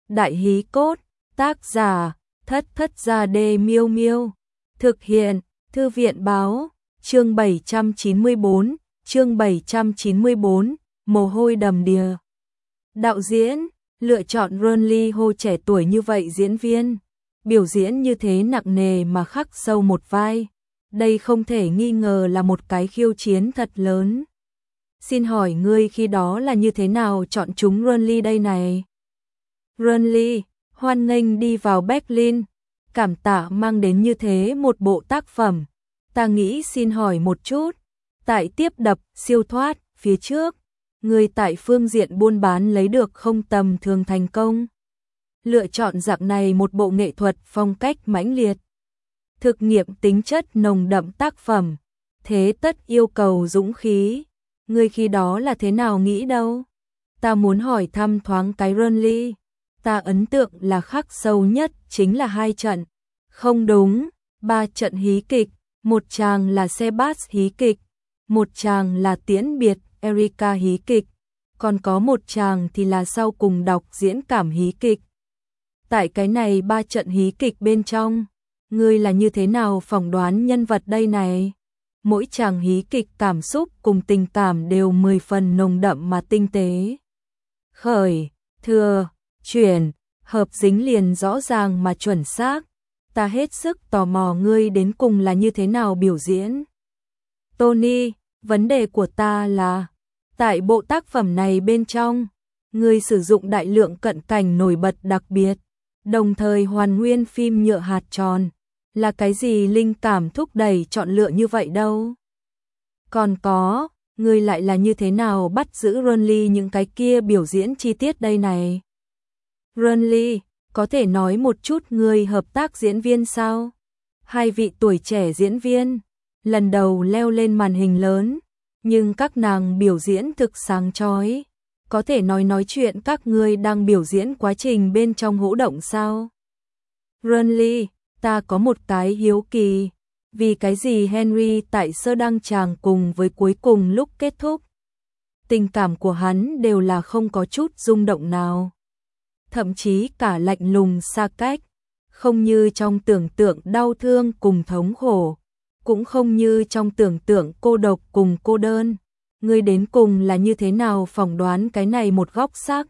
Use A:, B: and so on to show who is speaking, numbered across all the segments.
A: Đại hí cốt, tác giả, Thất Thất Gia Đê Miêu Miêu. Thực hiện, Thư viện báo, chương 794, mồ hôi đầm đìa. Đạo diễn, lựa chọn Ron Lee Ho trẻ tuổi như vậy diễn viên. Biểu diễn như thế nặng nề mà khắc sâu một vai. Đây không thể nghi ngờ là một cái khiêu chiến thật lớn. Xin hỏi ngươi khi đó là như thế nào chọn chúng Ron Lee đây này? Ron Lee, hoan nghênh đi vào Berlin. Cảm tạ mang đến như thế một bộ tác phẩm. Ta nghĩ xin hỏi một chút. Tại tiếp đập, siêu thoát, phía trước. Ngươi tại phương diện buôn bán lấy được không tầm thường thành công. Lựa chọn dạng này một bộ nghệ thuật phong cách mãnh liệt. Thực nghiệm tính chất nồng đậm tác phẩm. Thế tất yêu cầu dũng khí. Ngươi khi đó là thế nào nghĩ đâu? Ta muốn hỏi thăm thoáng cái Ron Lee. Ta ấn tượng là khắc sâu nhất chính là 2 trận. Không đúng, 3 trận hí kịch. Một chàng là Sebas hí kịch. Một chàng là tiễn biệt Erika hí kịch. Còn có một chàng thì là sau cùng đọc diễn cảm hí kịch. Tại cái này 3 trận hí kịch bên trong, ngươi là như thế nào phỏng đoán nhân vật đây này? Mỗi chàng hí kịch cảm xúc cùng tình cảm đều 10 phần nồng đậm mà tinh tế. Khởi, thừa, chuyển, hợp dính liền rõ ràng mà chuẩn xác. Ta hết sức tò mò ngươi đến cùng là như thế nào biểu diễn. Tony, vấn đề của ta là, tại bộ tác phẩm này bên trong, ngươi sử dụng đại lượng cận cảnh nổi bật đặc biệt, đồng thời hoàn nguyên phim nhựa hạt tròn. Là cái gì linh cảm thúc đẩy chọn lựa như vậy đâu? Còn có, ngươi lại là như thế nào bắt giữ Ron Lee những cái kia biểu diễn chi tiết đây này? Ron Lee, có thể nói một chút ngươi hợp tác diễn viên sao? 2 vị tuổi trẻ diễn viên, lần đầu leo lên màn hình lớn, nhưng các nàng biểu diễn thực sáng chói. Có thể nói chuyện các ngươi đang biểu diễn quá trình bên trong hỗ động sao? Ron Lee, ta có một cái hiếu kỳ, vì cái gì Henry tại sơ đăng tràng cùng với cuối cùng lúc kết thúc, tình cảm của hắn đều là không có chút rung động nào, thậm chí cả lạnh lùng xa cách, không như trong tưởng tượng đau thương cùng thống khổ, cũng không như trong tưởng tượng cô độc cùng cô đơn. Ngươi đến cùng là như thế nào phỏng đoán cái này một góc sắc?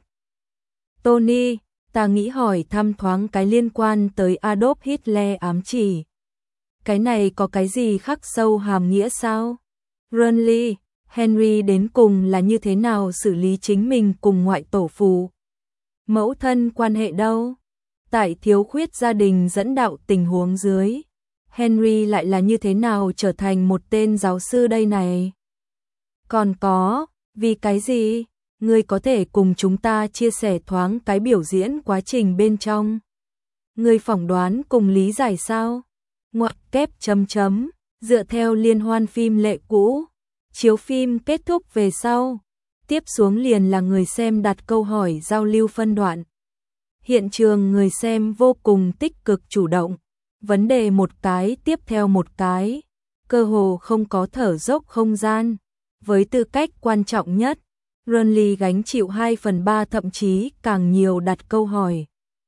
A: Tony, ta nghĩ hỏi thăm thoáng cái liên quan tới Adolf Hitler ám chỉ. Cái này có cái gì khắc sâu hàm nghĩa sao? Ron Lee, Henry đến cùng là như thế nào xử lý chính mình cùng ngoại tổ phụ? Mẫu thân quan hệ đâu? Tại thiếu khuyết gia đình dẫn đạo tình huống dưới, Henry lại là như thế nào trở thành một tên giáo sư đây này? Còn có, vì cái gì? Ngươi có thể cùng chúng ta chia sẻ thoáng cái biểu diễn quá trình bên trong. Ngươi phỏng đoán cùng lý giải sao? Ngoặc kép chấm chấm, dựa theo liên hoan phim lệ cũ, chiếu phim kết thúc về sau, tiếp xuống liền là người xem đặt câu hỏi giao lưu phân đoạn. Hiện trường người xem vô cùng tích cực chủ động, vấn đề một cái tiếp theo một cái, cơ hồ không có thở dốc không gian. Với tư cách quan trọng nhất, Ron Lee gánh chịu 2/3 thậm chí càng nhiều đặt câu hỏi.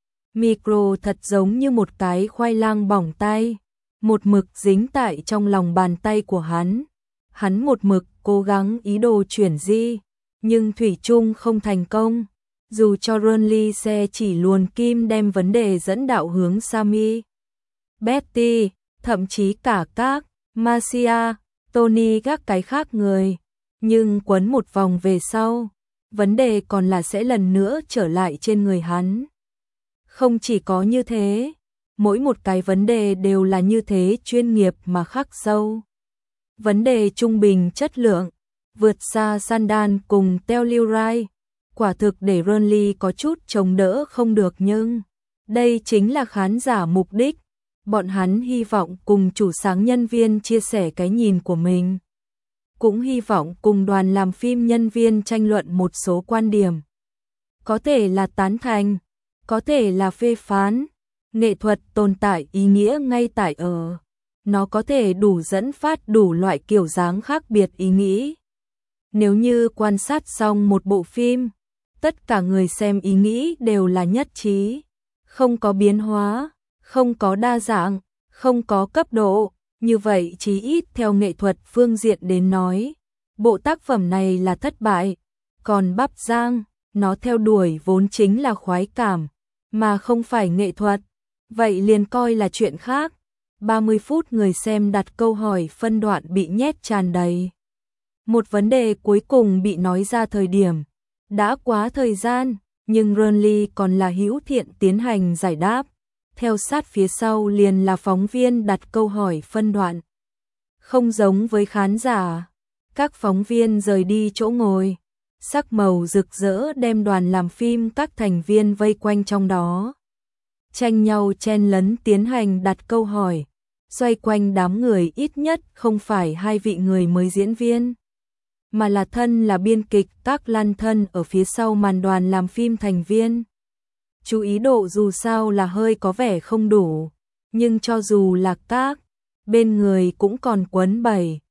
A: Micro thật giống như một cái khoai lang bỏng tay, một mực dính tại trong lòng bàn tay của hắn. Hắn một mực cố gắng ý đồ chuyển di, nhưng thủy chung không thành công. Dù cho Ron Lee xe chỉ luồn kim đem vấn đề dẫn đạo hướng Sammy, Betty, thậm chí cả các Marcia, Tony các cái khác người. Nhưng quấn một vòng về sau, vấn đề còn là sẽ lần nữa trở lại trên người hắn. Không chỉ có như thế, mỗi một cái vấn đề đều là như thế chuyên nghiệp mà khắc sâu. Vấn đề trung bình chất lượng, vượt xa Sandan cùng Telluride, quả thực để Ron Lee có chút chống đỡ không được, nhưng đây chính là khán giả mục đích. Bọn hắn hy vọng cùng chủ sáng nhân viên chia sẻ cái nhìn của mình. Cũng hy vọng cùng đoàn làm phim nhân viên tranh luận một số quan điểm. Có thể là tán thành, có thể là phê phán. Nghệ thuật tồn tại ý nghĩa ngay tại ở. Nó có thể đủ dẫn phát đủ loại kiểu dáng khác biệt ý nghĩ. Nếu như quan sát xong một bộ phim, Tất cả người xem ý nghĩ đều là nhất trí, không có biến hóa, không có đa dạng, không có cấp độ, như vậy chí ít theo nghệ thuật phương diện đến nói, bộ tác phẩm này là thất bại, còn Bắp Giang, nó theo đuổi vốn chính là khoái cảm, mà không phải nghệ thuật, vậy liền coi là chuyện khác. 30 phút người xem đặt câu hỏi phân đoạn bị nhét tràn đầy. Một vấn đề cuối cùng bị nói ra thời điểm đã quá thời gian, nhưng Renly còn là hữu thiện tiến hành giải đáp. Theo sát phía sau liền là phóng viên đặt câu hỏi phân đoạn. Không giống với khán giả, các phóng viên rời đi chỗ ngồi, sắc màu rực rỡ đem đoàn làm phim các thành viên vây quanh trong đó. Tranh nhau chen lấn tiến hành đặt câu hỏi, xoay quanh đám người ít nhất không phải hai vị người mới diễn viên, mà là thân là biên kịch các lan thân ở phía sau màn đoàn làm phim thành viên. Chú ý độ dù sao là hơi có vẻ không đủ, nhưng cho dù là các bên người cũng còn quấn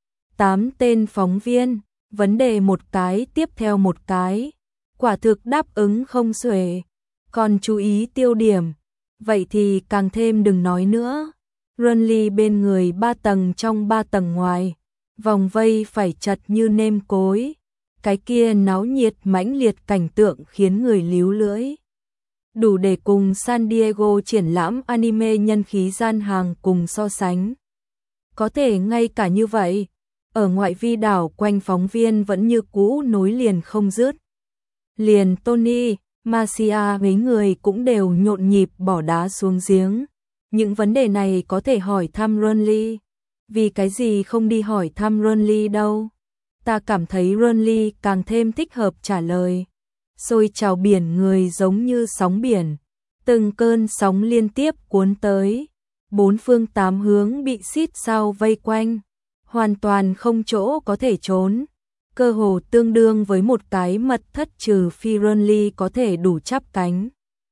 A: 7-8 tên phóng viên, vấn đề một cái tiếp theo một cái, quả thực đáp ứng không xuể. Còn chú ý tiêu điểm, vậy thì càng thêm đừng nói nữa. Renly bên người 3 tầng trong 3 tầng ngoài, vòng vây phải chật như nêm cối, cái kia náo nhiệt mãnh liệt cảnh tượng khiến người líu lưỡi. Đủ để cùng San Diego triển lãm anime nhân khí gian hàng cùng so sánh. Có thể ngay cả như vậy, ở ngoại vi đảo quanh phóng viên vẫn như cũ nối liền không dứt. Liền Tony, Marcia mấy người cũng đều nhộn nhịp bỏ đá xuống giếng. Những vấn đề này có thể hỏi thăm Renly. Vì cái gì không đi hỏi thăm Renly đâu? Ta cảm thấy Renly càng thêm thích hợp trả lời. Xôi trào biển người giống như sóng biển, từng cơn sóng liên tiếp cuốn tới, 4 phương 8 hướng bị xít sao vây quanh, hoàn toàn không chỗ có thể trốn, cơ hồ tương đương với một cái mật thất trừ phi Renly có thể đủ chắp cánh.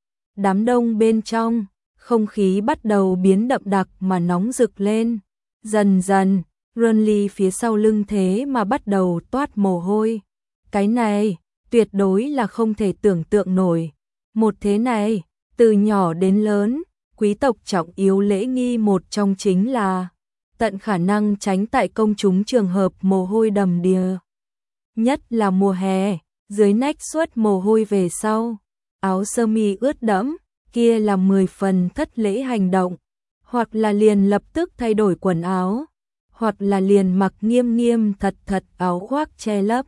A: Đám đông bên trong, không khí bắt đầu biến đậm đặc mà nóng rực lên, dần dần, Renly phía sau lưng thế mà bắt đầu toát mồ hôi. Cái này tuyệt đối là không thể tưởng tượng nổi. Một thế này, từ nhỏ đến lớn, quý tộc trọng yếu lễ nghi một trong chính là tận khả năng tránh tại công chúng trường hợp mồ hôi đầm đìa. Nhất là mùa hè, dưới nách suốt mồ hôi về sau, áo sơ mi ướt đẫm, kia là 10 phần thất lễ hành động, hoặc là liền lập tức thay đổi quần áo, hoặc là liền mặc nghiêm nghiêm thật thật áo khoác che lấp.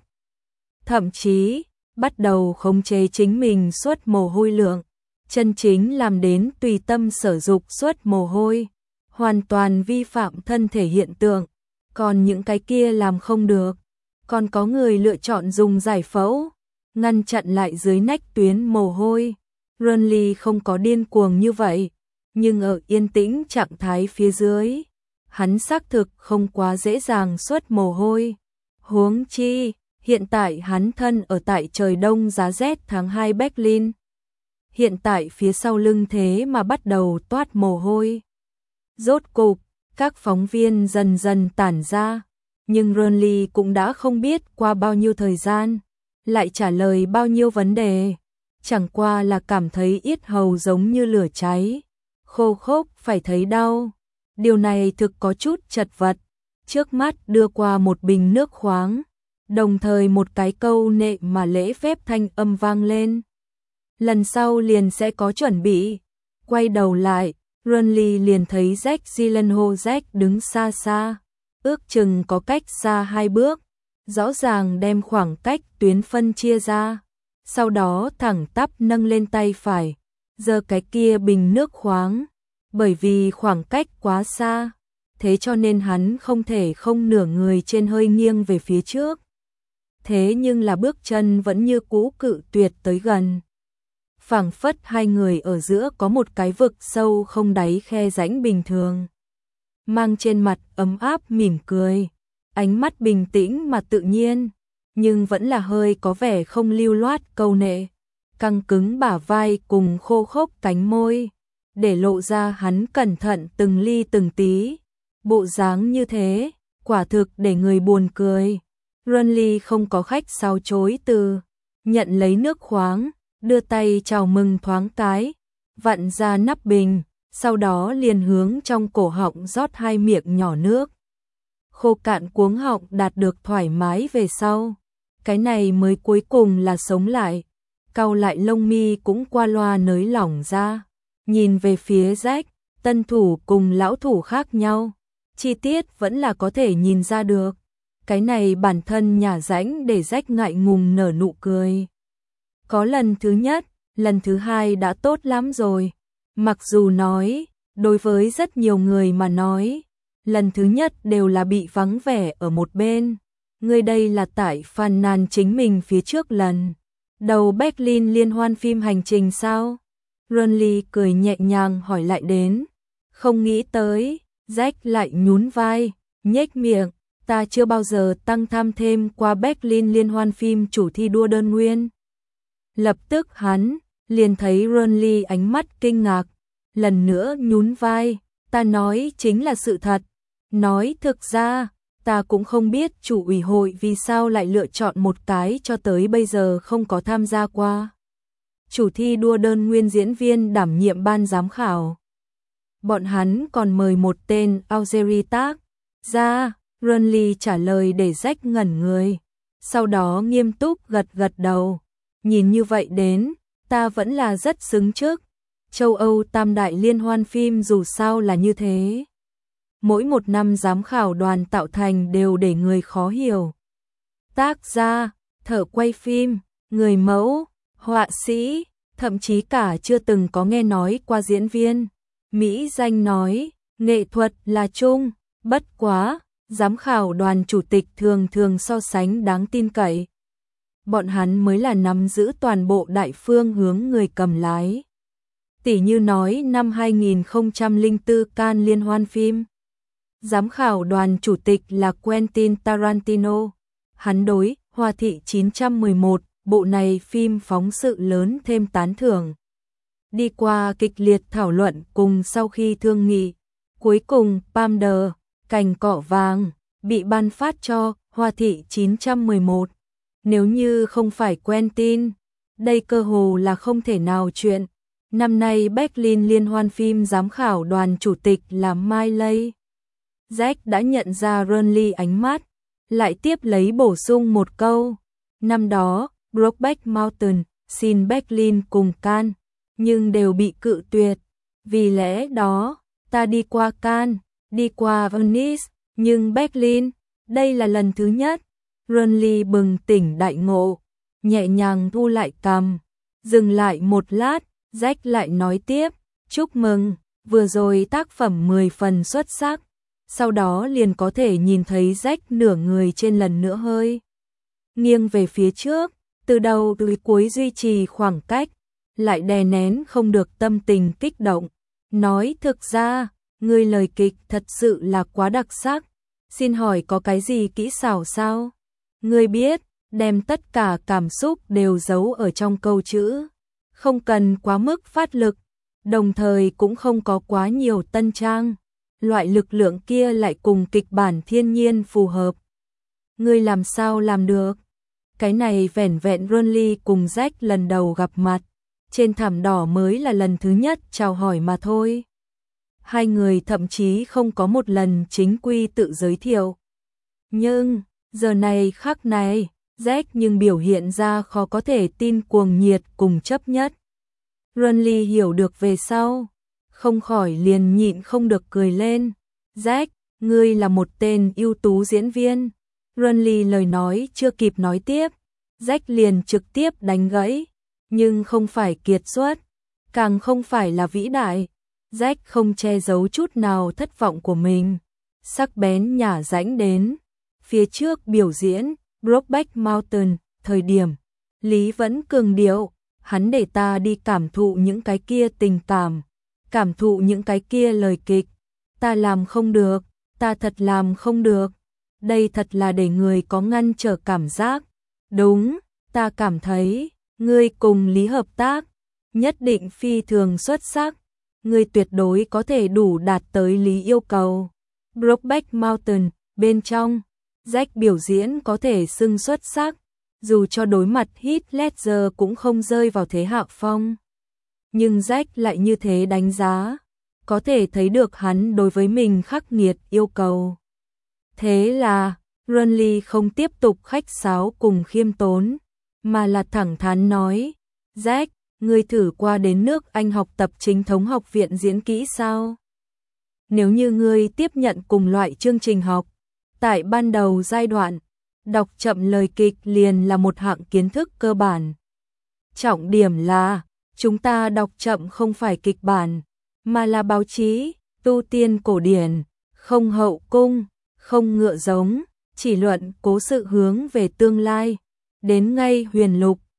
A: Thậm chí, bắt đầu khống chế chính mình suốt mồ hôi lượng, chân chính làm đến tùy tâm sở dục suốt mồ hôi, hoàn toàn vi phạm thân thể hiện tượng, còn những cái kia làm không được. Còn có người lựa chọn dùng giải phẫu, ngăn chặn lại dưới nách tuyến mồ hôi. Renly không có điên cuồng như vậy, nhưng ở yên tĩnh trạng thái phía dưới, hắn xác thực không quá dễ dàng xuất mồ hôi. Huống chi, hiện tại hắn thân ở tại trời đông giá rét tháng 2 Berlin. Hiện tại phía sau lưng thế mà bắt đầu toát mồ hôi. Rốt cục, các phóng viên dần dần tản ra, nhưng Renly cũng đã không biết qua bao nhiêu thời gian, lại trả lời bao nhiêu vấn đề. Chẳng qua là cảm thấy yết hầu giống như lửa cháy, khô khốc phải thấy đau. Điều này thực có chút chật vật. Trước mắt đưa qua một bình nước khoáng, đồng thời một cái câu nệ mà lễ phép thanh âm vang lên. Lần sau liền sẽ có chuẩn bị. Quay đầu lại, Renly liền thấy Jack Gyllenhaal Jack đứng xa xa, ước chừng có cách xa 2 bước, rõ ràng đem khoảng cách tuyến phân chia ra. Sau đó thẳng tắp nâng lên tay phải, giơ cái kia bình nước khoáng, bởi vì khoảng cách quá xa, thế cho nên hắn không thể không nửa người trên hơi nghiêng về phía trước. Thế nhưng là bước chân vẫn như cũ cự tuyệt tới gần. Phảng phất hai người ở giữa có một cái vực sâu không đáy khe rãnh bình thường. Mang trên mặt ấm áp mỉm cười, ánh mắt bình tĩnh mà tự nhiên, nhưng vẫn là hơi có vẻ không lưu loát câu nệ, căng cứng bả vai cùng khô khốc cánh môi, để lộ ra hắn cẩn thận từng ly từng tí. Bộ dáng như thế, quả thực để người buồn cười. Renly không có khách sáo chối từ, nhận lấy nước khoáng, đưa tay chào mừng thoáng cái, vặn ra nắp bình, sau đó liền hướng trong cổ họng rót 2 miệng nhỏ nước. Khô cạn cuống họng đạt được thoải mái về sau. Cái này mới cuối cùng là sống lại. Cau lại lông mi cũng qua loa nới lỏng ra. Nhìn về phía Jack, tân thủ cùng lão thủ khác nhau. Chi tiết vẫn là có thể nhìn ra được. Cái này bản thân nhả rãnh để Jack ngại ngùng nở nụ cười. Có lần thứ nhất, lần thứ hai đã tốt lắm rồi. Mặc dù nói, đối với rất nhiều người mà nói, lần thứ nhất đều là bị vắng vẻ ở một bên. Người đây là tại phàn nàn chính mình phía trước lần đầu Berlin liên hoan phim hành trình sao? Ronly cười nhẹ nhàng hỏi lại đến. Không nghĩ tới, Jack lại nhún vai, nhếch miệng, ta chưa bao giờ tăng tham thêm qua Berlin liên hoan phim chủ thi đua đơn nguyên. Lập tức hắn liền thấy Ronly ánh mắt kinh ngạc, lần nữa nhún vai, ta nói chính là sự thật. Nói thực ra, ta cũng không biết chủ ủy hội vì sao lại lựa chọn một cái cho tới bây giờ không có tham gia qua. Chủ thi đua đơn nguyên diễn viên đảm nhiệm ban giám khảo. Bọn hắn còn mời một tên Algeri tác ra, Ronly trả lời để Jack ngẩn người. Sau đó nghiêm túc gật gật đầu. Nhìn như vậy đến, ta vẫn là rất xứng trước. Châu Âu tam đại liên hoan phim dù sao là như thế. Mỗi một năm giám khảo đoàn tạo thành đều để người khó hiểu. Tác gia, thợ quay phim, người mẫu, họa sĩ, thậm chí cả chưa từng có nghe nói qua diễn viên. Mỹ danh nói, nghệ thuật là chung, bất quá, giám khảo đoàn chủ tịch thường thường so sánh đáng tin cậy. Bọn hắn mới là nắm giữ toàn bộ đại phương hướng người cầm lái. Tỷ như nói năm 2004 Cannes liên hoan phim. Giám khảo đoàn chủ tịch là Quentin Tarantino. Hắn đối Hoa thị 911, bộ này phim phóng sự lớn thêm tán thưởng. Đi qua kịch liệt thảo luận cùng sau khi thương nghị, cuối cùng Palme d'Or, cành cọ vàng, bị ban phát cho Hoa thị 911. Nếu như không phải Quentin, đây cơ hồ là không thể nào chuyện. Năm nay Berlin liên hoan phim giám khảo đoàn chủ tịch là Miley. Jack đã nhận ra Ronly ánh mắt, lại tiếp lấy bổ sung một câu. Năm đó, Brokeback Mountain xin Berlin cùng Cannes, nhưng đều bị cự tuyệt. Vì lẽ đó, ta đi qua Cannes, đi qua Venice, nhưng Berlin, đây là lần thứ nhất. Ronly bừng tỉnh đại ngộ, nhẹ nhàng thu lại cằm, dừng lại một lát, Jack lại nói tiếp, chúc mừng, vừa rồi tác phẩm 10 phần xuất sắc. Sau đó liền có thể nhìn thấy Jack nửa người trên lần nữa hơi nghiêng về phía trước, từ đầu tới cuối duy trì khoảng cách, lại đè nén không được tâm tình kích động. Nói thực ra, người lời kịch thật sự là quá đặc sắc, xin hỏi có cái gì kỹ xảo sao? Ngươi biết, đem tất cả cảm xúc đều giấu ở trong câu chữ, không cần quá mức phát lực, đồng thời cũng không có quá nhiều tân trang. Loại lực lượng kia lại cùng kịch bản thiên nhiên phù hợp. Ngươi làm sao làm được? Cái này vẻn vẹn Ronly cùng Jack lần đầu gặp mặt, trên thảm đỏ mới là lần thứ nhất chào hỏi mà thôi. Hai người thậm chí không có một lần chính quy tự giới thiệu. Nhưng, giờ này khắc này, Jack nhưng biểu hiện ra khó có thể tin cuồng nhiệt cùng chấp nhất. Ronly hiểu được về sau, không khỏi liền nhịn không được cười lên. Jack, ngươi là một tên ưu tú diễn viên. Ronly lời nói chưa kịp nói tiếp, Jack liền trực tiếp đánh gãy, nhưng không phải kiệt xuất, càng không phải là vĩ đại. Jack không che giấu chút nào thất vọng của mình, sắc bén nhả rãnh đến. Phía trước biểu diễn Brokeback Mountain, thời điểm Lý vẫn cường điệu, hắn để ta đi cảm thụ những cái kia tình cảm, cảm thụ những cái kia lời kịch. Ta làm không được, ta thật làm không được. Đây thật là để người có ngăn trở cảm giác. Đúng, ta cảm thấy, ngươi cùng Lý hợp tác, nhất định phi thường xuất sắc. Ngươi tuyệt đối có thể đủ đạt tới Lý yêu cầu. Brokeback Mountain, bên trong, Jack biểu diễn có thể xưng xuất sắc. dù cho đối mặt Heath Ledger cũng không rơi vào thế hạ phong. Nhưng Jack lại như thế đánh giá, có thể thấy được hắn đối với mình khắc nghiệt yêu cầu. Thế là, Renly không tiếp tục khách sáo cùng khiêm tốn, mà là thẳng thắn nói, Jack, ngươi thử qua đến nước Anh học tập chính thống học viện diễn kỹ sao? Nếu như ngươi tiếp nhận cùng loại chương trình học, tại ban đầu giai đoạn, đọc chậm lời kịch liền là một hạng kiến thức cơ bản. Trọng điểm là, chúng ta đọc chậm không phải kịch bản, mà là báo chí, tu tiên cổ điển, không hậu cung, không ngựa giống, chỉ luận cố sự hướng về tương lai. Đến ngay huyền lục,